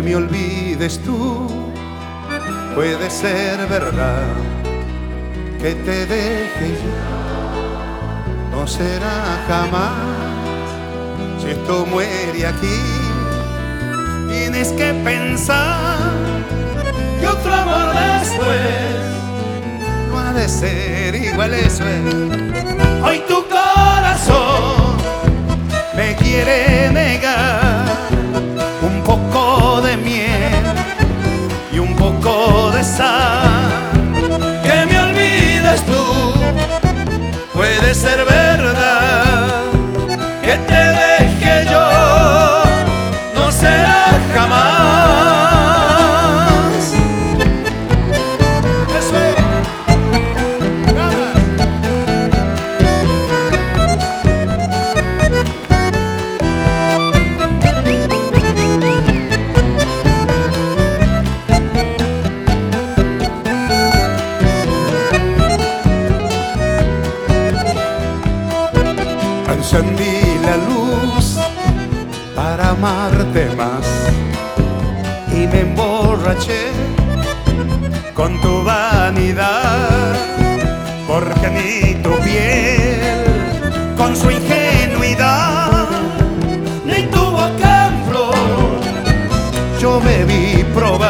me olvides tú. Puede ser verdad que te deje yo, no será jamás. Si esto muere aquí, tienes que pensar que otro amor después no ha de ser igual. Eso es. Hoy tu corazón me quiere negar un poco de miel y un poco de sal. Que me olvides tú, puede ser verdad que te deje yo, no será jamás. Eso es. Encendí la luz para amarte más y me emborraché con tu vanidad, porque ni tu piel con su ingenuidad, ni tu boca en flor, yo me vi probar.